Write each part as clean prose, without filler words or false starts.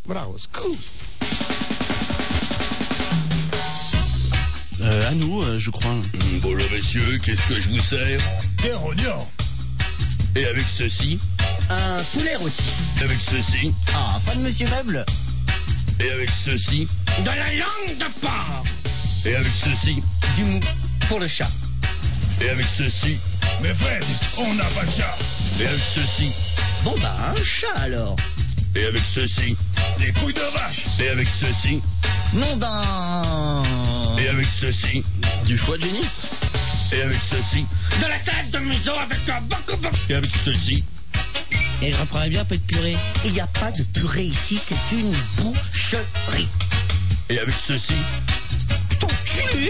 Bravo, scoop. À nous, je crois. Bonjour messieurs, qu'est-ce que je vous sers? Des rognons. Et avec ceci? Un poulet rôti. Avec ceci? Ah, pas de monsieur meuble. Et avec ceci? De la langue de porc. Et avec ceci? Du mou pour le chat. Et avec ceci? Mais Fred, on n'a pas de chat. Et avec ceci? Bon bah, un chat alors. Et avec ceci? Des couilles de vache. Et avec ceci? Nom d'un... Et avec ceci? Du foie de génisse. Et avec ceci? De la tête de museau avec un boc. Et avec ceci? Et je reprendrais bien un peu de purée. Il n'y a pas de purée ici, c'est une boucherie. Et avec ceci? Ton cul.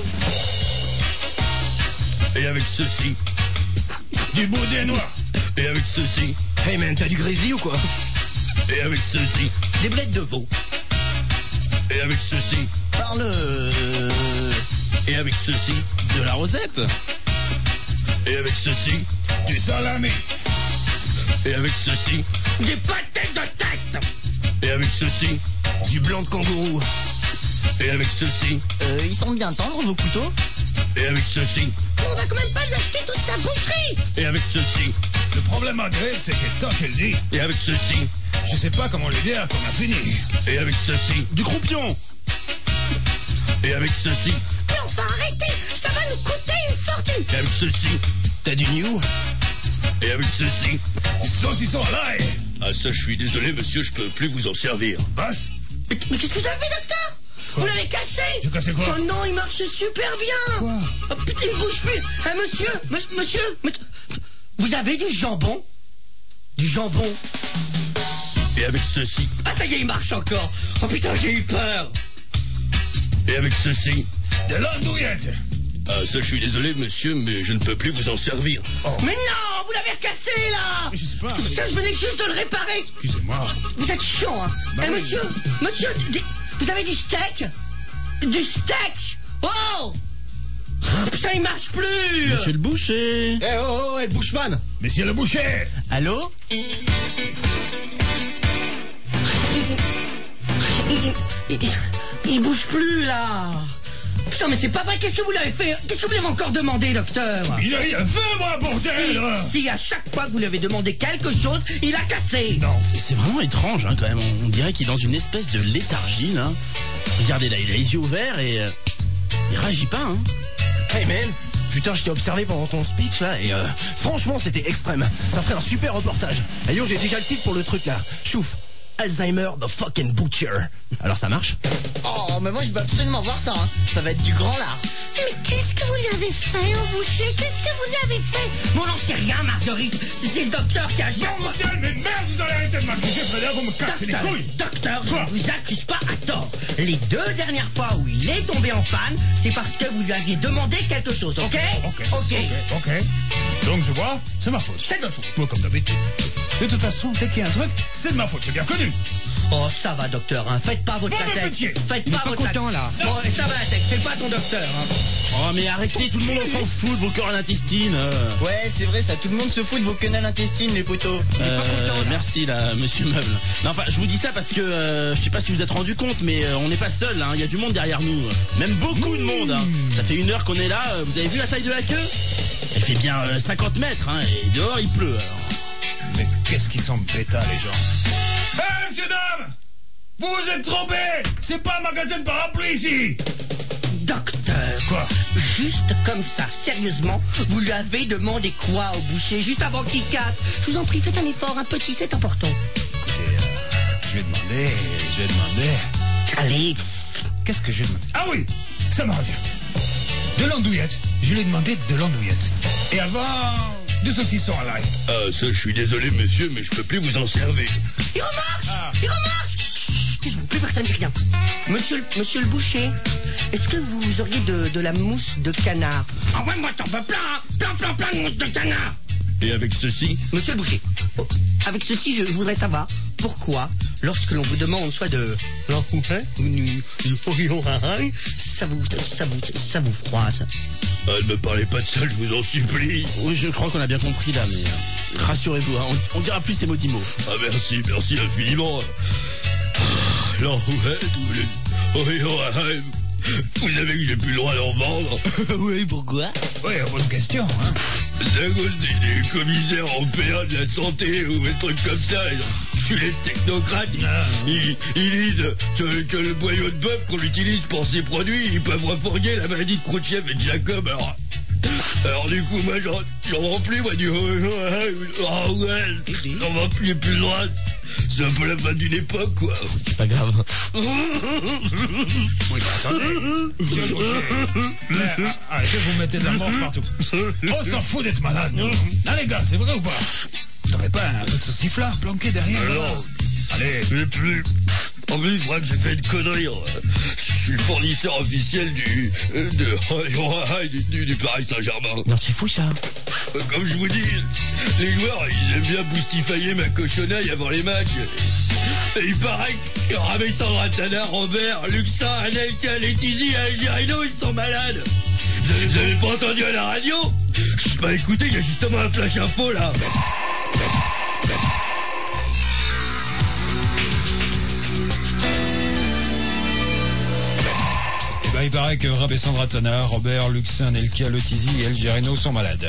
Et avec ceci? Du boudin noir. Et avec ceci? Hey man, t'as du grésil ou quoi? Et avec ceci? Des blettes de veau. Et avec ceci? Parle... Et avec ceci? De la rosette. Et avec ceci? Du salami. Et avec ceci? Des pâtés de tête. Et avec ceci? Du blanc de kangourou. Et avec ceci? ils sont bien tendres, vos couteaux. Et avec ceci? On va quand même pas lui acheter toute sa boucherie. Et avec ceci? Le problème à Greg, c'est que tant qu'elle dit, Et avec ceci? je sais pas comment lui dire qu'on a fini. Et avec ceci? Du croupion. Et avec ceci? Mais enfin arrêtez, ça va nous coûter une fortune. Et avec ceci? T'as du new? Et avec ceci? Du saucisson à l'ail. Ah ça, je suis désolé monsieur, je peux plus vous en servir. Basse. Mais qu'est-ce que vous avez, docteur? Vous l'avez cassé. J'ai cassé quoi? Oh non, il marche super bien. Quoi? Oh putain, il bouge plus. Monsieur, vous avez du jambon? Du jambon? Et avec ceci? Ah ça y est, il marche encore. Oh putain, j'ai eu peur. Et avec ceci? De l'andouillette. Ah ça, je suis désolé monsieur, mais je ne peux plus vous en servir. Mais non, vous l'avez recassé là. Je sais pas. Putain, je venais juste de le réparer. Excusez-moi. Vous êtes chiant, hein. Bah oui. Monsieur, vous avez du steak? Du steak? Oh putain, il marche plus. Monsieur le boucher. Eh oh, Bushman. Monsieur le boucher. Allô? Il bouge plus là. Putain, mais c'est pas vrai, qu'est-ce que vous l'avez fait? Qu'est-ce que vous lui avez encore demandé, docteur? Il a rien fait, moi, bordel. Si à chaque fois que vous lui avez demandé quelque chose, il a cassé. Non. C'est vraiment étrange, hein, quand même. On dirait qu'il est dans une espèce de léthargie, là. Regardez là, il a les yeux ouverts et il réagit pas, hein. Hey man, putain, je t'ai observé pendant ton speech là et franchement c'était extrême. Ça ferait un super reportage. Et yo, j'ai déjà le titre pour le truc là. Chouf. Alzheimer the fucking butcher. Alors ça marche? Oh, mais moi je veux absolument voir ça, hein. Ça va être du grand lard. Mais qu'est-ce que vous lui avez fait au boucher? Qu'est-ce que vous lui avez fait? Bon, non, c'est rien, Marguerite. C'est le docteur qui a géré. Non, bordel, mais merde, vous allez arrêter de m'accuser, Frédéric, vous me cassez les couilles. Docteur, je Quoi? ne vous accuse pas à tort. Les 2 dernières fois où il est tombé en panne, c'est parce que vous lui aviez demandé quelque chose, ok? Ok. Donc je vois, c'est ma faute. C'est notre faute. Moi, comme d'habitude. De toute façon, dès qu'il y a un truc, c'est de ma faute, c'est bien connu. Oh, ça va, docteur, hein. Faites pas votre Bon, tête. pitié. Faites pas votre content, là. Bon, ça va, la tête. C'est pas ton docteur, hein. Oh, mais arrêtez, tout le monde s'en fout de vos corps intestines. Ouais, c'est vrai, ça, tout le monde se fout de vos quenelles intestines, les poteaux. Merci là, monsieur Meuble. Non, enfin, je vous dis ça parce que je sais pas si vous vous êtes rendu compte, mais on n'est pas seul. Hein. Il y a du monde derrière nous, même beaucoup de monde. Hein. Ça fait 1 heure qu'on est là. Vous avez vu la taille de la queue? Elle fait bien 50 mètres, hein, et dehors il pleut. Alors. Mais qu'est-ce qu'ils sont bêtas, les gens. Hé, monsieur, dame, vous vous êtes trompés. C'est pas un magasin de parapluie ici. Docteur. Quoi? Juste comme ça, sérieusement, vous lui avez demandé quoi au boucher juste avant qu'il casse? Je vous en prie, faites un effort, un petit, c'est important. Écoutez, je vais demander. Allez. Qu'est-ce que je vais demander? Ah oui, ça me revient. De l'andouillette. Je lui ai demandé de l'andouillette. Et avant, de saucisson à l'ail. Ah ça, je suis désolé monsieur, mais je peux plus vous en servir. Il remarche. Ah. Il remarche. Chut, plus personne dit rien. Monsieur le boucher, est-ce que vous auriez de la mousse de canard? Ah ouais, moi t'en veux plein, hein. Plein de mousse de canard. Et avec ceci? Monsieur le boucher, avec ceci, je voudrais savoir pourquoi, lorsque l'on vous demande soit de ça vous froisse. Ah, ne me parlez pas de ça, je vous en supplie. Oui, je crois qu'on a bien compris là, mais rassurez-vous, hein, on dira plus ces maudits mots. Ah merci infiniment. Vous savez que j'ai plus le droit d'en vendre. Oui, pourquoi? Oui, bonne question, hein. C'est à cause des commissaires européens de la santé ou des trucs comme ça. Je suis les technocrates. Ils disent que le boyau de bœuf qu'on utilise pour ces produits, ils peuvent refourguer la maladie de Khrouchtchev et de Jacob. Alors du coup, moi, j'en vends plus, moi, du... Ah ouais, j'en vends plus, j'ai plus le droit. C'est un peu la fin d'une époque, quoi. C'est pas grave. Oui, mais attendez. Monsieur Gaucher. Arrêtez, vous mettez de la mort partout. On s'en fout d'être malade, nous. Ah, les gars, c'est vrai ou pas? T'aurais pas un peu de sauciflard planqué derrière? Non. Allez. Mais plus. En plus, je crois que j'ai fait une connerie. Je suis fournisseur officiel du Paris Saint-Germain. Non, c'est fou ça. Comme je vous dis, les joueurs, ils aiment bien boustifailler ma cochonaille avant les matchs. Et il paraît que Rabessandra Ratana, Robert, Luxin, Anelka, Letizy et Algerino, ils sont malades. Vous avez pas entendu à la radio? Bah écoutez, il y a justement un flash info là. Il paraît que Rabessandra Ratana, Robert, Luxin, Anelka, Letizy et Algerino sont malades.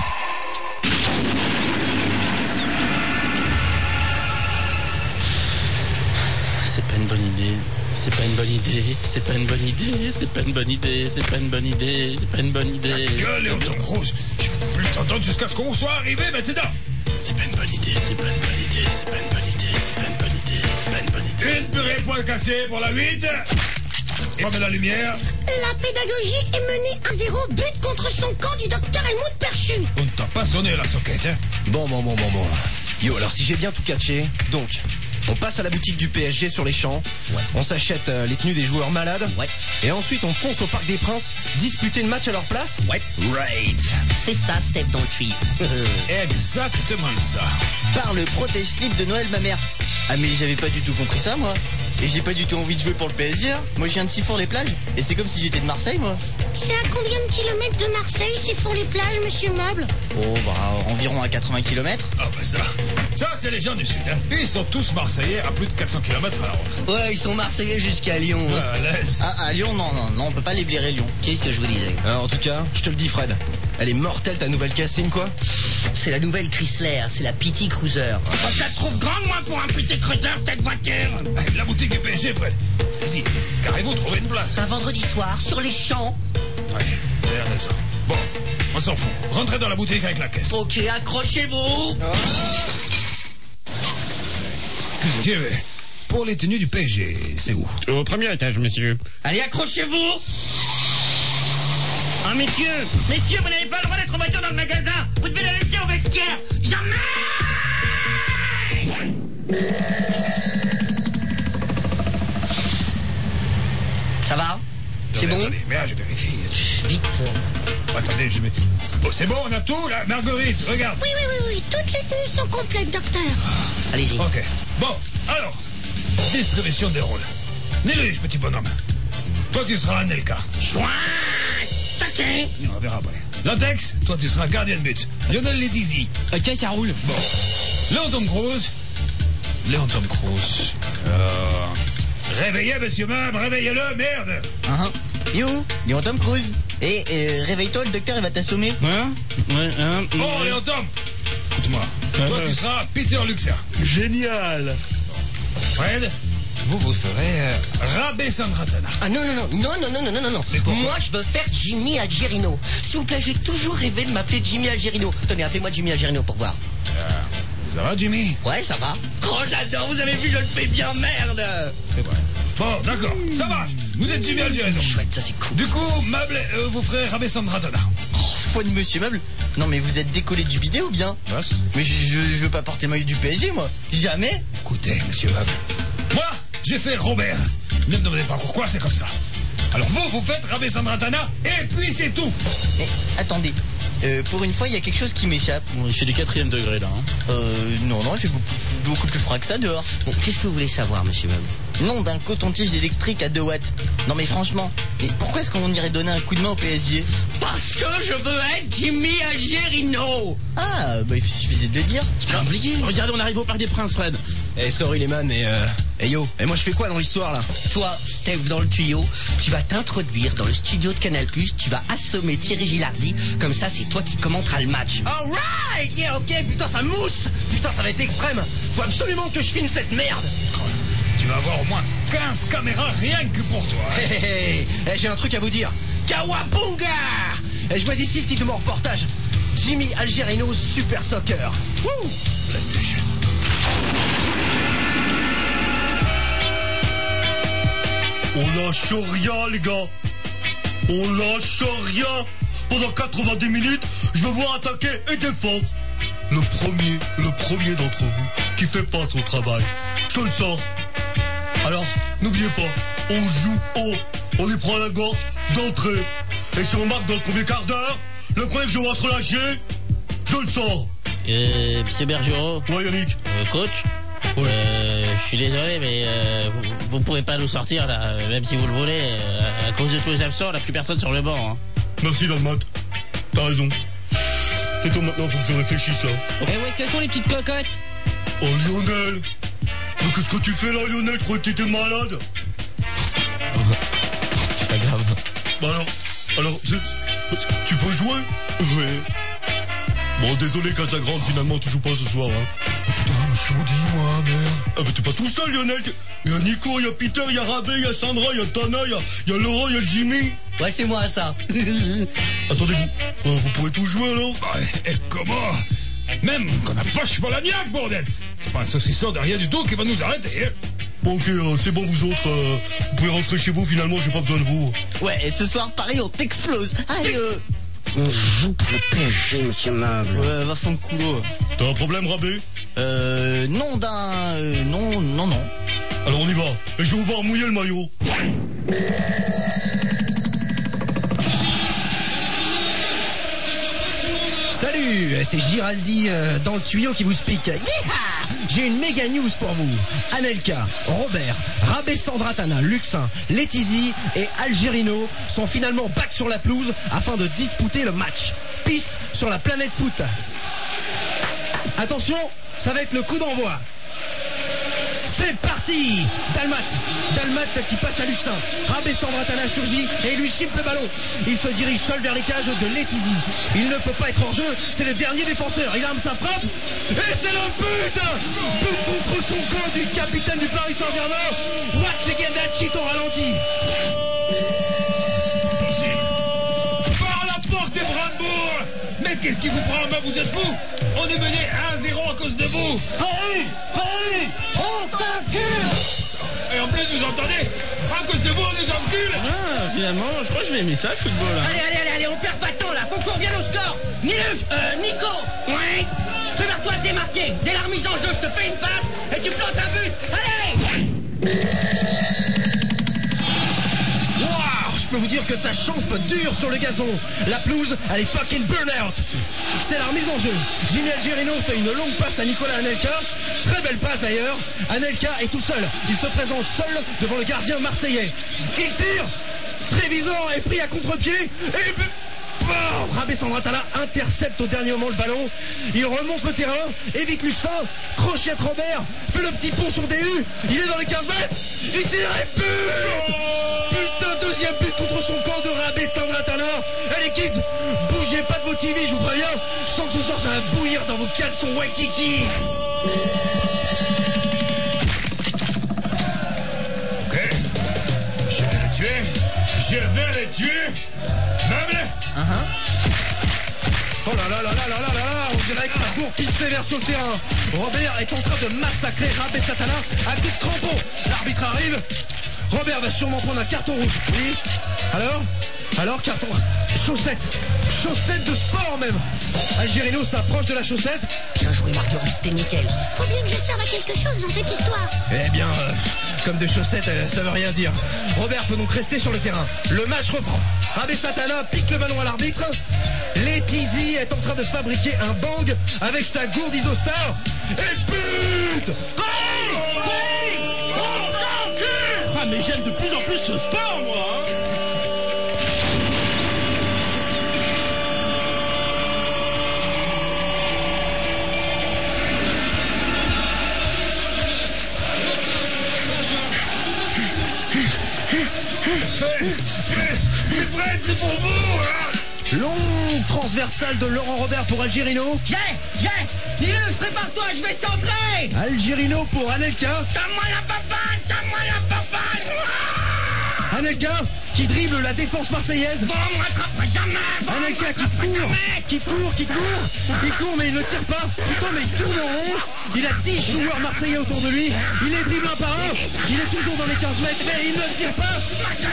C'est pas une bonne idée. C'est pas une bonne idée. C'est pas une bonne idée. C'est pas une bonne idée. C'est pas une bonne idée. C'est pas une bonne idée. Gueule, Léon Tom Cruise. Je peux plus t'entendre jusqu'à ce qu'on soit arrivé maintenant. C'est pas une bonne idée. C'est pas une bonne idée. C'est pas une bonne idée. C'est pas une bonne idée. C'est pas une bonne idée. Une purée poil cassé pour la 8. Et on met la lumière. La pédagogie est menée à 0, but contre son camp du docteur Helmut Perchu. On ne t'a pas sonné la soquette, hein? Bon. Yo, alors si j'ai bien tout catché, donc, on passe à la boutique du PSG sur les champs, on s'achète les tenues des joueurs malades, et ensuite on fonce au Parc des Princes, disputer le match à leur place. Right. C'est ça, Steph dans le tuyau. Exactement ça. Par le protège-slip de Noël, ma mère. Ah mais j'avais pas du tout compris ça, moi. Et j'ai pas du tout envie de jouer pour le PSG, hein. Moi je viens de Sifour-les-Plages, et c'est comme si j'étais de Marseille, moi. C'est à combien de kilomètres de Marseille, Sifour-les-Plages, monsieur Meuble? Oh, bah environ à 80 km. Ah bah ça c'est les gens du Sud, hein. Ils sont tous Marseillais à plus de 400 km à l'heure. Ouais, ils sont Marseillais jusqu'à Lyon. Ah, laisse. Ah, à Lyon, non, on peut pas les blairer, Lyon. Qu'est-ce que je vous disais? En tout cas, je te le dis Fred, elle est mortelle ta nouvelle Cassine quoi. C'est la nouvelle Chrysler, c'est la PT Cruiser. Oh, ça te trouve grande, moi, pour un petit creuser, cette voiture. La boutique du PSG, Fred. Vas-y, carrez-vous, trouvez une place. Un vendredi soir, sur les champs. Ouais, t'as raison. Bon, on s'en fout. Rentrez dans la boutique avec la caisse. Ok, accrochez-vous. Excusez-moi. Pour les tenues du PSG, c'est où? Au premier étage, monsieur. Allez, accrochez-vous. Ah, messieurs, vous n'avez pas le droit d'être en voiture dans le magasin. Vous devez la laisser au vestiaire. Jamais. Ça va? C'est bon? Attendez, mais là, je vérifie. Vite. Attendez, je mets... Oh, c'est bon, on a tout, là. Marguerite, regarde. Oui. Toutes les tenues sont complètes, docteur. Allez-y. Ok. Bon, alors, distribution des rôles. Néluge, petit bonhomme. Toi, tu seras Anelka. Chouin. Taquet. On verra après. Latex, toi, tu seras gardien de but. Lionel Letizy. Ok, ça roule. Bon. Léon Tom Cruise. Réveillez, monsieur Meuble, réveillez-le, merde. You, Léon Tom Cruise. Et réveille-toi, le docteur, il va t'assommer. Oh, Léon Tom. Écoute-moi. Toi, tu seras Peter Luxin. Génial. Fred, vous ferez Rabessandra Ratana. Ah non. Mais pourquoi? Moi, je veux faire Jimmy Algerino. S'il vous plaît, j'ai toujours rêvé de m'appeler Jimmy Algerino. Tenez, appelez-moi Jimmy Algerino pour voir. Ça va, Jimmy? Ouais, ça va. Oh, j'adore, vous avez vu, je le fais bien, merde. C'est vrai. Bon, d'accord, ça va. Vous êtes Jimmy Algerino. Chouette, ça c'est cool. Du coup, Meuble, vous ferez Rabessandra Ratana. Foi de monsieur Meuble. Non mais vous êtes décollé du vidéo ou bien? Mais je veux pas porter le maillot du PSG, moi. Jamais. Écoutez, monsieur Meuble. Moi, j'ai fait Robert. Ne me demandez pas pourquoi, c'est comme ça. Alors vous faites Rabessandra Ratana, et puis c'est tout. Mais attendez, pour une fois, il y a quelque chose qui m'échappe. Il fait du 4e degré là. Non, il fait beaucoup plus froid que ça dehors. Bon, qu'est-ce que vous voulez savoir, monsieur Meuble? Non, d'un coton-tige électrique à 2 watts. Non mais franchement, mais pourquoi est-ce qu'on irait donner un coup de main au PSG? Parce que je veux être Jimmy Algerino. Ah, bah il suffisait de le dire. Regardez, on arrive au Parc des Princes, Fred. Sorry les man, mais Eh yo, et moi je fais quoi dans l'histoire là? Toi, Steph dans le tuyau, tu vas t'introduire dans le studio de Canal+, tu vas assommer Thierry Gilardi, comme ça c'est toi qui commenteras le match. Alright, yeah, ok, putain ça mousse. Putain ça va être extrême. Faut absolument que je filme cette merde. Tu vas avoir au moins 15 caméras rien que pour toi. Hé hé hé, eh, j'ai un truc à vous dire. Kawabunga. Et je vois d'ici le titre de mon reportage. Jimmy Algerino Super Soccer. Wouh. PlayStation. On lâche rien, les gars. On lâche rien. Pendant 90 minutes, je vais voir attaquer et défendre. Le premier d'entre vous qui fait pas son travail. Je le sens. Alors, n'oubliez pas, on joue haut. On y prend la gorge d'entrée. Et si on marque dans le premier quart d'heure, le premier que je vois se relâcher, je le sors. Monsieur Bergerot. Ouais, Yannick. Coach. Oui. Je suis désolé, mais vous pourrez pas nous sortir là, même si vous le voulez, à cause de tous les absents, là, plus personne sur le banc. Hein. Merci, Dalmat. T'as raison. C'est toi maintenant, faut que je réfléchisse. Hein. Et où est-ce que sont les petites cocottes? Oh, Lionel. Mais qu'est-ce que tu fais là, Lionel? Je croyais que t'étais malade. C'est pas grave. Bah alors, tu peux jouer? Oui. Bon, désolé, Casagrande, finalement, tu joues pas ce soir, hein. Oh, putain, je me dis, moi, merde. Ah, mais t'es pas tout seul, Lionel. Il y a Nico, il y a Peter, il y a Rabé, il y a Sandra, il y a Tana, il y a Laurent, il y a Jimmy. Ouais, c'est moi ça. Attendez, vous pourrez tout jouer, alors? Et comment? Même qu'on n'a pas cheval à niaque, bordel. C'est pas un saucisson de rien du tout qui va nous arrêter. Hein. Bon, ok, c'est bon, vous autres, vous pouvez rentrer chez vous, finalement, j'ai pas besoin de vous. Ouais, et ce soir, pareil, on t'explose. Allez, On joue pour le PSG, monsieur Meuble. Ouais, va fond de coulo. T'as un problème, Rabé? Non, non. Alors on y va, et je vais vous voir mouiller le maillot. Salut, c'est Giraldi dans le tuyau qui vous speak. Yeah! J'ai une méga news pour vous. Anelka, Robert, Rabé Sandratana, Luxin, Letizy et Algerino sont finalement back sur la pelouse afin de disputer le match. Peace sur la planète foot. Attention, ça va être le coup d'envoi. C'est parti. Dalmat qui passe à Luxin. Rabé Sandratana surgit et lui chip le ballon. Il se dirige seul vers les cages de Letizy. Il ne peut pas être hors jeu, c'est le dernier défenseur. Il arme sa frappe et c'est le but. But contre son camp du capitaine du Paris Saint-Germain. Watch again that shit au ralenti. Par la porte des Brandebourg. Mais qu'est-ce qui vous prend en main? Vous êtes fous? On est mené 1-0 à cause de vous. Paris, on t'encule. Et en plus, vous entendez? À cause de vous, on nous encule. Ah, finalement, je crois que je vais aimer ça, le football. Hein. Allez, on perd pas de temps là, faut qu'on revienne au score. Nico. Ouais. Prépare-toi à te démarquer. Dès la remise en jeu, je te fais une passe et tu plantes un but. Allez. Wow, je peux vous dire que ça chauffe dur sur le gazon. La pelouse, elle est fucking burn-out. C'est la remise en jeu. Jimmy Algerino fait une longue passe à Nicolas Anelka. Très belle passe d'ailleurs. Anelka est tout seul. Il se présente seul devant le gardien marseillais. Il tire. Trevisan est pris à contre-pied. Et... Oh, Rabé Sandratana intercepte au dernier moment le ballon. Il remonte le terrain, évite Luxin, crochette Robert, fait le petit pont sur DU. Il est dans les 15 mètres. Il tire et but. Putain, deuxième but contre son camp de Rabé Sandratana. Allez kids, bougez pas de vos TV, je vous préviens. Je sens que ce soir ça va bouillir dans vos caleçons Waikiki. Ok. Je vais les tuer. Meuble. Oh là là là là là là là là, on dirait que ça court qu'il sévère sur le terrain. Robert est en train de massacrer Rabé Sandratana à coups de crampon. L'arbitre arrive. Robert va sûrement prendre un carton rouge. Oui. Alors carton. Chaussette de sport même. Algerino s'approche de la chaussette. Bien joué, Marguerite, c'était nickel. Faut bien que je serve à quelque chose dans cette histoire. Eh bien, comme de chaussettes, ça veut rien dire. Robert peut donc rester sur le terrain. Le match reprend. Rabé Sandratana pique le ballon à l'arbitre. Letizy est en train de fabriquer un bang avec sa gourde Isostar. Et but. Ah, mais j'aime de plus en plus ce sport, moi. Hein. Mais Fred, c'est pour vous hein. Longue transversale de Laurent Robert pour Algerino. Nilus, prépare-toi, je vais centrer. Algerino pour Anelka. Donne-moi la papane. Anelka qui dribble la défense marseillaise. Bon, on me rattraperait jamais. Anelka qui court mais il ne tire pas. Putain, mais il tourne en rond. Il a 10 joueurs marseillais autour de lui. Il les dribble un par un. Il est toujours dans les 15 mètres, mais il ne tire pas.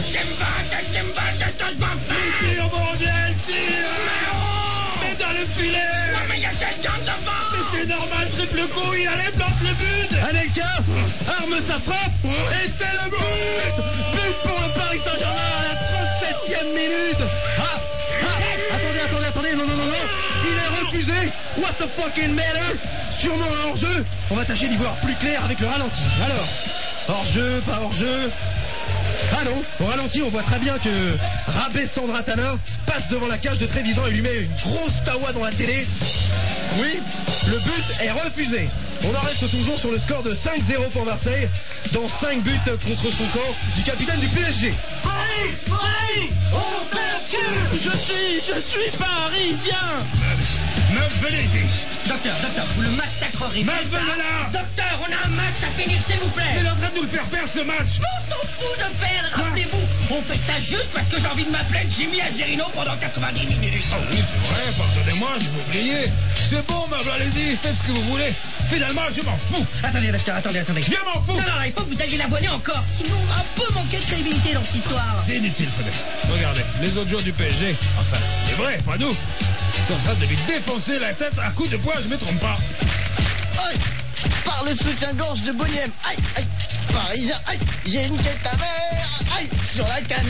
Tire, bordel, tire. Mais dans le filet. Mais il y a quelqu'un devant. Mais c'est normal, triple coup, il allait plante le but. Anelka arme sa frappe. Et c'est le but. But pour le Paris Saint-Germain à la 37e minute. Attendez, non. Il est refusé. What the fucking matter? Sûrement un hors-jeu. On va tâcher d'y voir plus clair avec le ralenti. Alors, hors-jeu, pas hors-jeu. Ah non, au ralenti, on voit très bien que Rabé Sandratana passe devant la cage de Trevisan et lui met une grosse tawa dans la télé. Oui, le but est refusé. On en reste toujours sur le score de 5-0 pour Marseille, dans 5 buts contre son camp du capitaine du PSG. Paris, on t'accuse. Je suis parisien. Meuf, venez ici. Docteur, vous le massacrerez. Meuf, venez là. Docteur, on a un match à finir, s'il vous plaît. Il est en train de nous le faire perdre ce match. On s'en fout de perdre, rappelez-vous. On fait ça juste parce que j'ai envie de m'appeler Jimmy Algerino pendant 90 minutes. Oh oui, c'est vrai, pardonnez-moi, je vous oublié. C'est bon, meuf, allez-y, faites ce que vous voulez. Finalement, je m'en fous. Attendez, docteur, attendez. Je m'en fous. Non, il faut que vous alliez l'abonner encore. Sinon, on va un peu manquer de crédibilité dans cette histoire. C'est inutile, Frédéric. Regardez, les autres joueurs du PSG, enfin, c'est vrai, pas nous, sont en train de lui défoncer la tête à coups de poing, je me trompe pas. Aïe, par le soutien-gorge de Boniem. Aïe, parisien, aïe, j'ai niqué ta mère. Aïe, sur la canne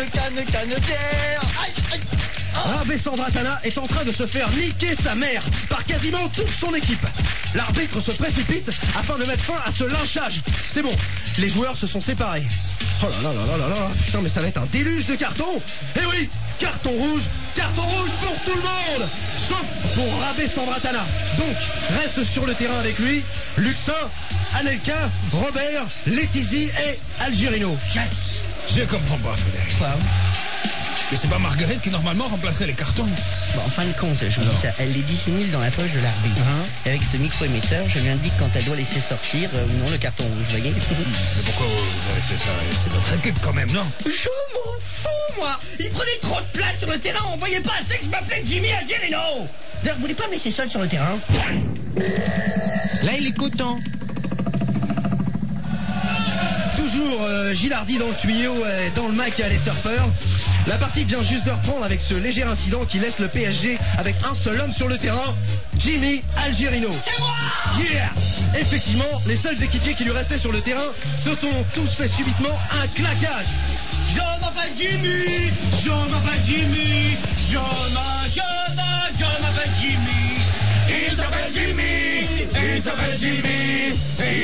bière. Aïe. Rabé Sandratana est en train de se faire niquer sa mère par quasiment toute son équipe. L'arbitre se précipite afin de mettre fin à ce lynchage. C'est bon, les joueurs se sont séparés. Oh là, putain, mais ça va être un déluge de cartons. Eh oui, carton rouge pour tout le monde, sauf pour Rabé Sandratana. Donc, reste sur le terrain avec lui Luxin, Anelka, Robert, Letizy et Algerino. Je comprends pas, Frédéric. Quoi? Mais c'est pas Marguerite qui normalement remplaçait les cartons. Bon, en fin de compte, je vous dis ça, elle les dissimule dans la poche de l'arbitre. Et avec ce micro-émetteur, je lui indique quand elle doit laisser sortir ou non le carton rouge, vous voyez. Mais pourquoi vous avez fait ça? C'est notre équipe quand même, non? Je m'en fous, moi. Il prenait trop de place sur le terrain. On voyait pas assez que je m'appelais Jimmy Algerino. D'ailleurs, vous voulez pas me laisser seul sur le terrain? Là, il est content. Toujours Gilardi dans le tuyau, dans le Mac les surfeurs. La partie vient juste de reprendre avec ce léger incident qui laisse le PSG avec un seul homme sur le terrain, Jimmy Algerino. C'est moi! Yeah! Effectivement, les seuls équipiers qui lui restaient sur le terrain se sont tous fait subitement un claquage. Je m'appelle Jimmy. Je m'appelle Jimmy. Je m'appelle Jimmy. Il s'appelle Jimmy. Il s'appelle Jimmy.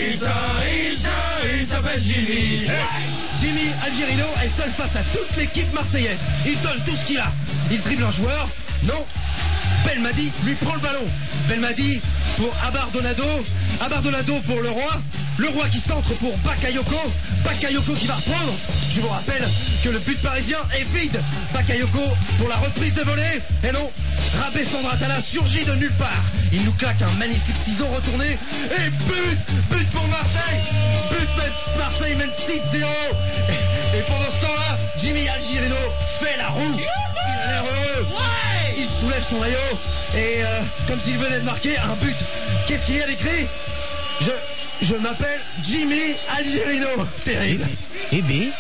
Il s'appelle Jimmy. Jimmy Algerino est seul face à toute l'équipe marseillaise. Il donne tout ce qu'il a. Il dribble un joueur. Non. Belmadi lui prend le ballon. Belmadi pour Abardonado. Abardonado pour le roi qui centre pour Bakayoko. Bakayoko qui va reprendre. Je vous rappelle que le but parisien est vide. Bakayoko pour la reprise de volée. Et non, Rabé Sandratana surgit de nulle part. Il nous claque un magnifique ciseau retourné. Et but pour Marseille. Marseille mène 6-0. Et pendant ce temps-là, Jimmy Algerino fait la roue. Il a l'air heureux. Ouais! Il soulève son maillot et comme s'il venait de marquer un but. Qu'est-ce qu'il y a d'écrit? Je m'appelle Jimmy Algerino. Terrible. Eh bien.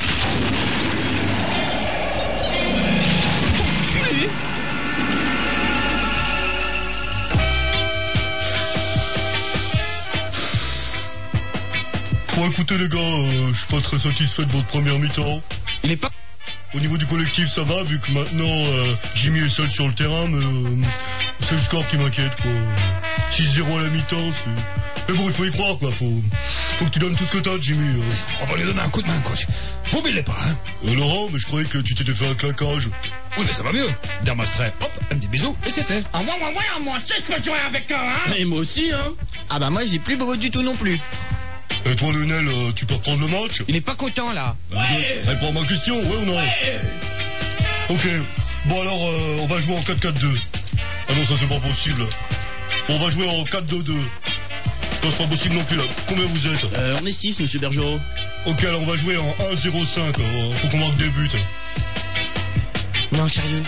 Bon, écoutez les gars, je suis pas très satisfait de votre première mi-temps. Il est pas... Au niveau du collectif, ça va, vu que maintenant Jimmy est seul sur le terrain, mais c'est le score qui m'inquiète, quoi. 6-0 à la mi-temps, c'est... Mais bon, il faut y croire, quoi. Faut que tu donnes tout ce que t'as, Jimmy. On va lui donner un coup de main, coach. Faut oublier pas, hein. Laurent, mais je croyais que tu t'étais fait un claquage. Oui, mais ça va mieux. Dermas prêt, hop, un petit bisou, et c'est fait. Ah, moi aussi, je peux jouer avec toi, hein. Et moi aussi, hein. Ah bah moi, j'ai plus beau du tout non plus. Et toi, Lionel, tu peux reprendre le match? Il est pas content, là. Réponds à ma question, ouais ou non? Ok. Bon, alors, on va jouer en 4-4-2. Ah non, ça, c'est pas possible. On va jouer en 4-2-2. Non, c'est pas possible non plus, là. Combien vous êtes? On est 6, monsieur Bergerot. Ok, alors on va jouer en 1-0-5. Faut qu'on marque des buts. Non, sérieux.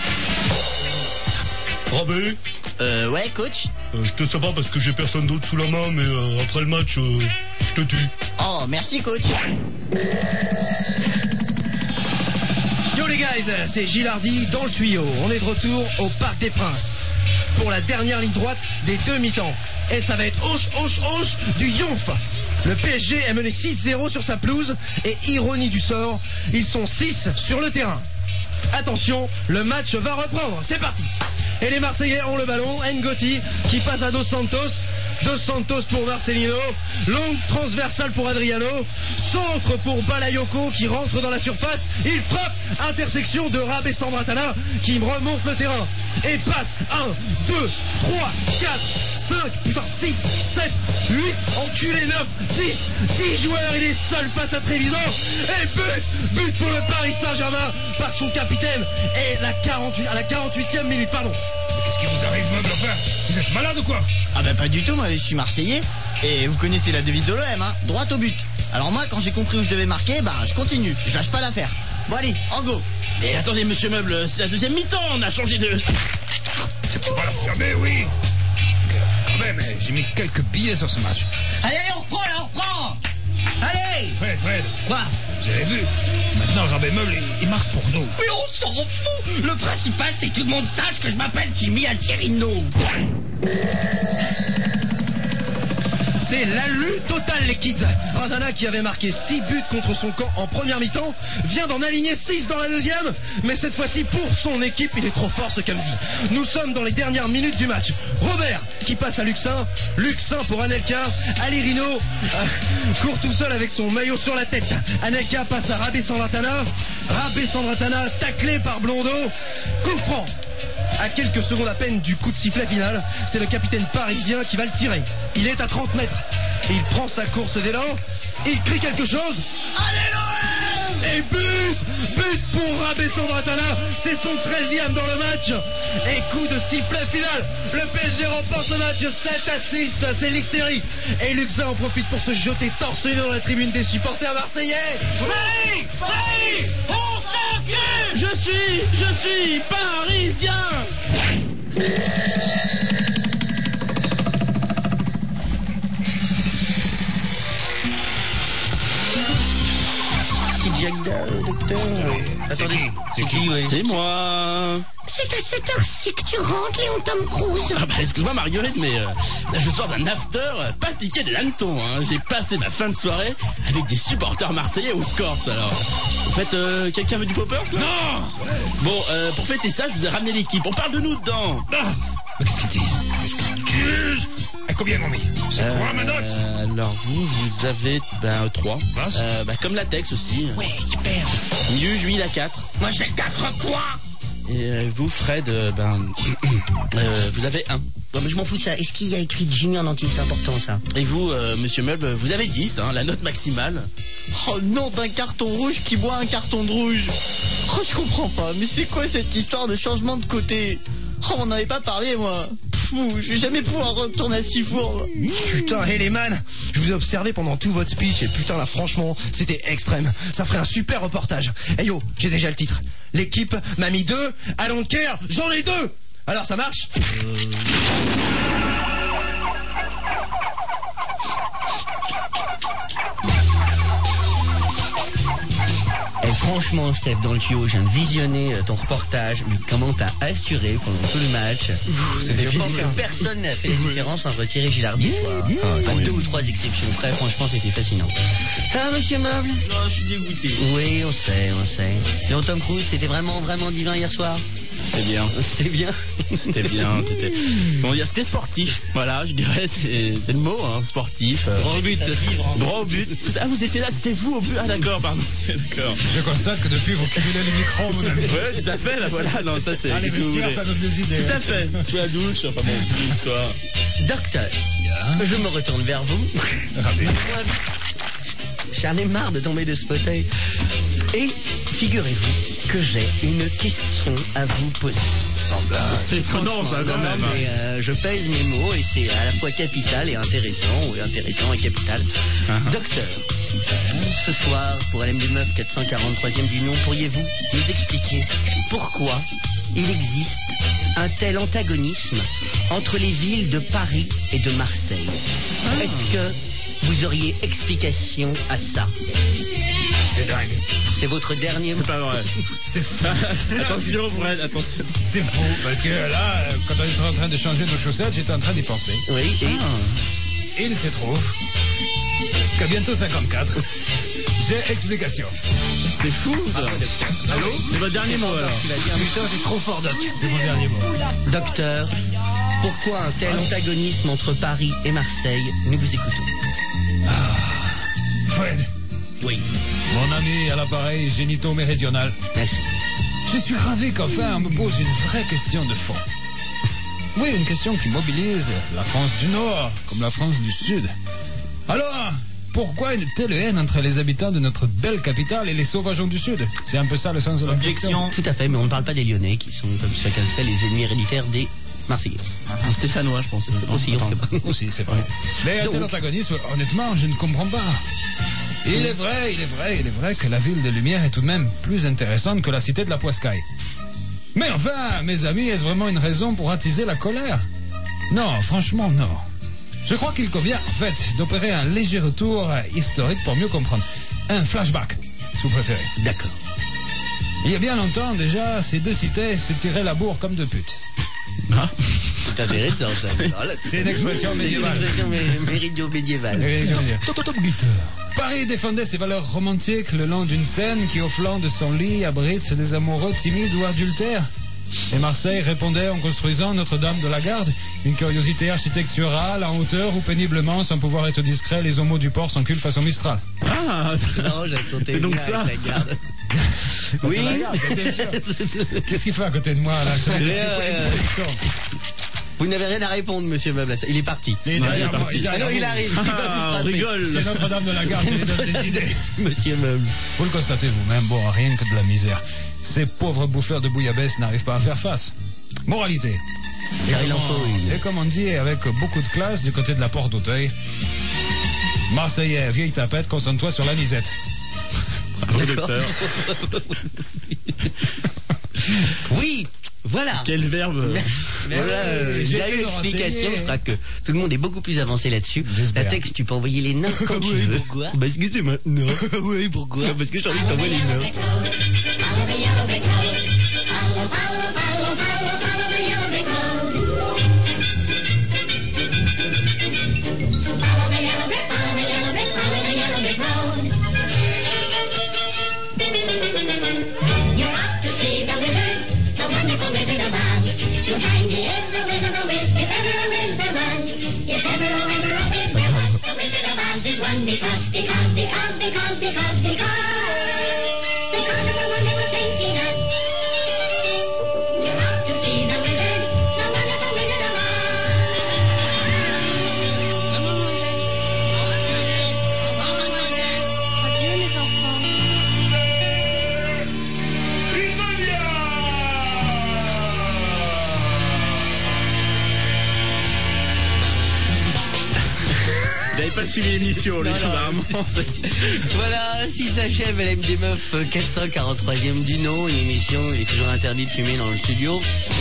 Rabé? Ouais, coach. Je te sais pas parce que j'ai personne d'autre sous la main, mais après le match, je te tue. Oh, merci, coach. Yo les guys, c'est Gilardi dans le tuyau. On est de retour au Parc des Princes pour la dernière ligne droite des deux mi-temps. Et ça va être hoche du yonf. Le PSG est mené 6-0 sur sa pelouse et ironie du sort, ils sont 6 sur le terrain. Attention, le match va reprendre, c'est parti. Et les Marseillais ont le ballon, Ngoti qui passe à Dos Santos. Dos Santos pour Marcelino, longue transversale pour Adriano, centre pour Balayoko qui rentre dans la surface, il frappe, intersection de Rabé Sandratana qui remonte le terrain et passe 1, 2, 3, 4, 5, putain 6, 7, 8, enculé 9, 10 joueurs, il est seul face à Trevisan et but pour le Paris Saint-Germain par son capitaine et à la 48e minute, pardon. Qu'est-ce qui vous arrive, meuble? Enfin, vous êtes malade ou quoi? Ah bah pas du tout, moi je suis Marseillais. Et vous connaissez la devise de l'OM, hein, droit au but. Alors moi, quand j'ai compris où je devais marquer, bah je continue, je lâche pas l'affaire. Bon allez, en go. Mais attendez, monsieur Meuble, c'est la deuxième mi-temps, on a changé de... C'est pas la fermer, oui. Quand même, j'ai mis quelques billets sur ce match. Allez, on reprend. Allez. Fred. Quoi? Vous avez vu? Maintenant, Jean Meuble, il marque pour nous. Mais on s'en fout. Le principal, c'est que tout le monde sache que je m'appelle Jimmy Alcerino. C'est l'alu total les kids. Radana qui avait marqué 6 buts contre son camp en première mi-temps vient d'en aligner 6 dans la deuxième, mais cette fois-ci pour son équipe, il est trop fort ce Kamzi. Nous sommes dans les dernières minutes du match. Robert qui passe à Luxin pour Anelka, Alirino court tout seul avec son maillot sur la tête. Anelka passe à Rabé Sandratana taclé par Blondeau, coup franc. À quelques secondes à peine du coup de sifflet final, c'est le capitaine parisien qui va le tirer. Il est à 30 mètres. Il prend sa course d'élan. Il crie quelque chose. Allez l'OM! Et but pour Rabé Sandratana. C'est son 13e dans le match. Et coup de sifflet final. Le PSG remporte le match 7-6. C'est l'hystérie. Et Luxin en profite pour se jeter torse nu dans la tribune des supporters marseillais. Paris, on t'encule! Je suis parisien. Attendez, c'est qui, oui? C'est moi. C'est à cette heure-ci que tu rentres, Léon Tom Cruise. Ah bah excuse-moi Marguerite, mais là je sors d'un after pas piqué des hannetons, hein. J'ai passé ma fin de soirée avec des supporters marseillais au Scorps. Alors, en fait, quelqu'un veut du poppers là? Non. Bon, pour fêter ça, je vous ai ramené l'équipe. On parle de nous dedans. Ah, mais qu'est-ce qu'ils disent? Et combien m'ont mis? C'est quoi ma note? Alors vous avez 3. Comme la Tex aussi. Ouais, super. Mieux, lui il a 4. Moi j'ai 4 quoi? Et vous, Fred, vous avez 1. Non mais je m'en fous de ça. Est-ce qu'il y a écrit Jimmy en entier? C'est important ça. Et vous, monsieur Meuble, vous avez 10, hein, la note maximale. Oh le nom d'un carton rouge qui boit un carton de rouge. Oh je comprends pas, mais c'est quoi cette histoire de changement de côté? Oh on n'en avait pas parlé moi. Je vais jamais pouvoir retourner à Sifour. Putain, hey les man, je vous ai observé pendant tout votre speech et putain là franchement, c'était extrême. Ça ferait un super reportage. Hey yo, j'ai déjà le titre. L'équipe m'a mis 2, I don't care, j'en ai 2. Alors ça marche? Et franchement, Steph, dans le tuyau, je viens de visionner ton reportage, mais comment t'as assuré pendant tout le match? Je pense que personne n'a fait la différence entre Thierry Gilardi et toi. Enfin, 2 ou 3 exceptions près, franchement, c'était fascinant. Ça va, monsieur Meuble? Non, je suis dégoûté. Oui, on sait. Léon Tom Cruise, c'était vraiment divin hier soir? C'était bien. C'était sportif. Voilà, je dirais, c'est le mot, hein, sportif. Droit au but. Droit au but. Ah, vous étiez là, c'était vous au but. Ah, d'accord, pardon. D'accord. Je constate que depuis, vous cumulez les micros, mon ami. Ouais, tout à fait, là, voilà. Non, ça, c'est. Les vestiaires, ça donne des idées. Tout à fait. Sous la douche, enfin bon, tout l'histoire. Docteur, je me retourne vers vous. J'en ai marre de tomber de ce fauteuil. Et figurez-vous que j'ai une question à vous poser. C'est étonnant ça quand même. Mais, je pèse mes mots et c'est à la fois capital et intéressant, ou intéressant et capital. Docteur, ce soir, pour LMD Meuf 443e du nom, pourriez-vous nous expliquer pourquoi il existe un tel antagonisme entre les villes de Paris et de Marseille? Est-ce que vous auriez explication à ça? C'est dingue. C'est votre dernier mot. C'est pas vrai. C'est fou. Attention, Fred, attention. C'est fou, parce que là, quand on était en train de changer nos chaussettes, j'étais en train d'y penser. Oui, et Il se trouve qu'à bientôt 54, j'ai explication. C'est fou ça. Allô? C'est votre dernier mot alors. Tu l'as dit, putain, c'est trop fort, Doc. C'est mon dernier mot. docteur, pourquoi un tel antagonisme entre Paris et Marseille? Nous vous écoutons. Fred. Oui. Mon ami à l'appareil génito-méridional. Merci. Je suis ravi qu'enfin on me pose une vraie question de fond. Oui, une question qui mobilise la France du Nord comme la France du Sud. Alors, pourquoi une telle haine entre les habitants de notre belle capitale et les sauvageons du Sud? C'est un peu ça le sens de la question. Tout à fait, mais on ne parle pas des Lyonnais qui sont, comme chacun le sait, les ennemis héréditaires des Marseillais. Des Stéphanois, je pense. Aussi, on fait pas. Aussi, c'est vrai. Mais un tel antagonisme, honnêtement, je ne comprends pas. Il est vrai que la ville de Lumière est tout de même plus intéressante que la cité de la Poiscaille. Mais enfin, mes amis, est-ce vraiment une raison pour attiser la colère? Non, franchement, non. Je crois qu'il convient, en fait, d'opérer un léger retour historique pour mieux comprendre. Un flashback, si vous préférez. D'accord. Il y a bien longtemps, déjà, ces deux cités se tiraient la bourre comme deux putes. Ah, c'est intéressant, ça. C'est une expression médiévale. C'est une expression méridiomédiévale. Paris défendait ses valeurs romantiques le long d'une Seine qui, au flanc de son lit, abrite des amoureux timides ou adultères. Et Marseille répondait en construisant Notre-Dame de la Garde, une curiosité architecturale en hauteur où péniblement, sans pouvoir être discret, les homos du port s'enculent face au Mistral. Ah, non, j'ai sauté. C'est donc ça. Avec la garde. Oui. Qu'est-ce qu'il fait à côté de moi là? Vous n'avez rien à répondre, monsieur Meuble. Il est parti. Il est parti. Alors il arrive. On rigole. C'est Notre-Dame de la Garde qui lui donne des idées. Monsieur Meuble. Vous le constatez vous-même, bon, rien que de la misère. Ces pauvres bouffeurs de bouillabaisse n'arrivent pas à faire face. Moralité. Et comme on dit avec beaucoup de classe du côté de la porte d'Auteuil, Marseillais, vieille tapette, concentre-toi sur la nisette. Docteur. Oui, voilà. Quel verbe. Voilà, il y a eu l'explication. Je crois que tout le monde est beaucoup plus avancé là-dessus. La texte, tu peux envoyer les nains quand tu veux. Pourquoi? Parce que c'est maintenant. Oui, pourquoi? Parce que j'ai envie de t'envoyer les nains. Pas suivi l'émission, lui, apparemment. Voilà, ainsi s'achève LMD Meuf 443e du nom. Une émission, il est toujours interdit de fumer dans le studio.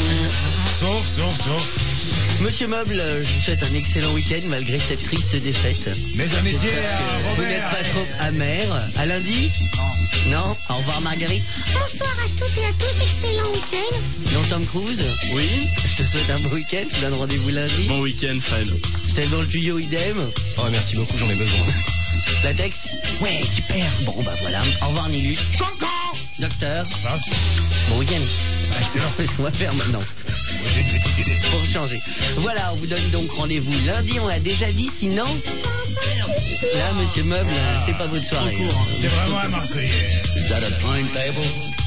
Sauf. Monsieur Meuble, je vous souhaite un excellent week-end malgré cette triste défaite. Mes amitiés à vous n'êtes pas trop amer. À lundi? Non. Au revoir Marguerite. Bonsoir à toutes et à tous, excellent week-end. Non, Tom Cruise? Oui. Je te souhaite un bon week-end, je te donne rendez-vous lundi. Bon week-end, Fred. Steph dans le studio, idem. Oh, merci beaucoup, j'en ai besoin. La texte? Ouais, super. Bon, bah voilà. Au revoir Nilus. Docteur. Bon week-end. Excellent. Qu'est-ce qu'on va faire maintenant? Pour changer. Voilà, on vous donne donc rendez-vous lundi, on l'a déjà dit, sinon... Là, monsieur Meuble, c'est pas votre soirée. C'est vraiment un Marseillais. Is that a timetable?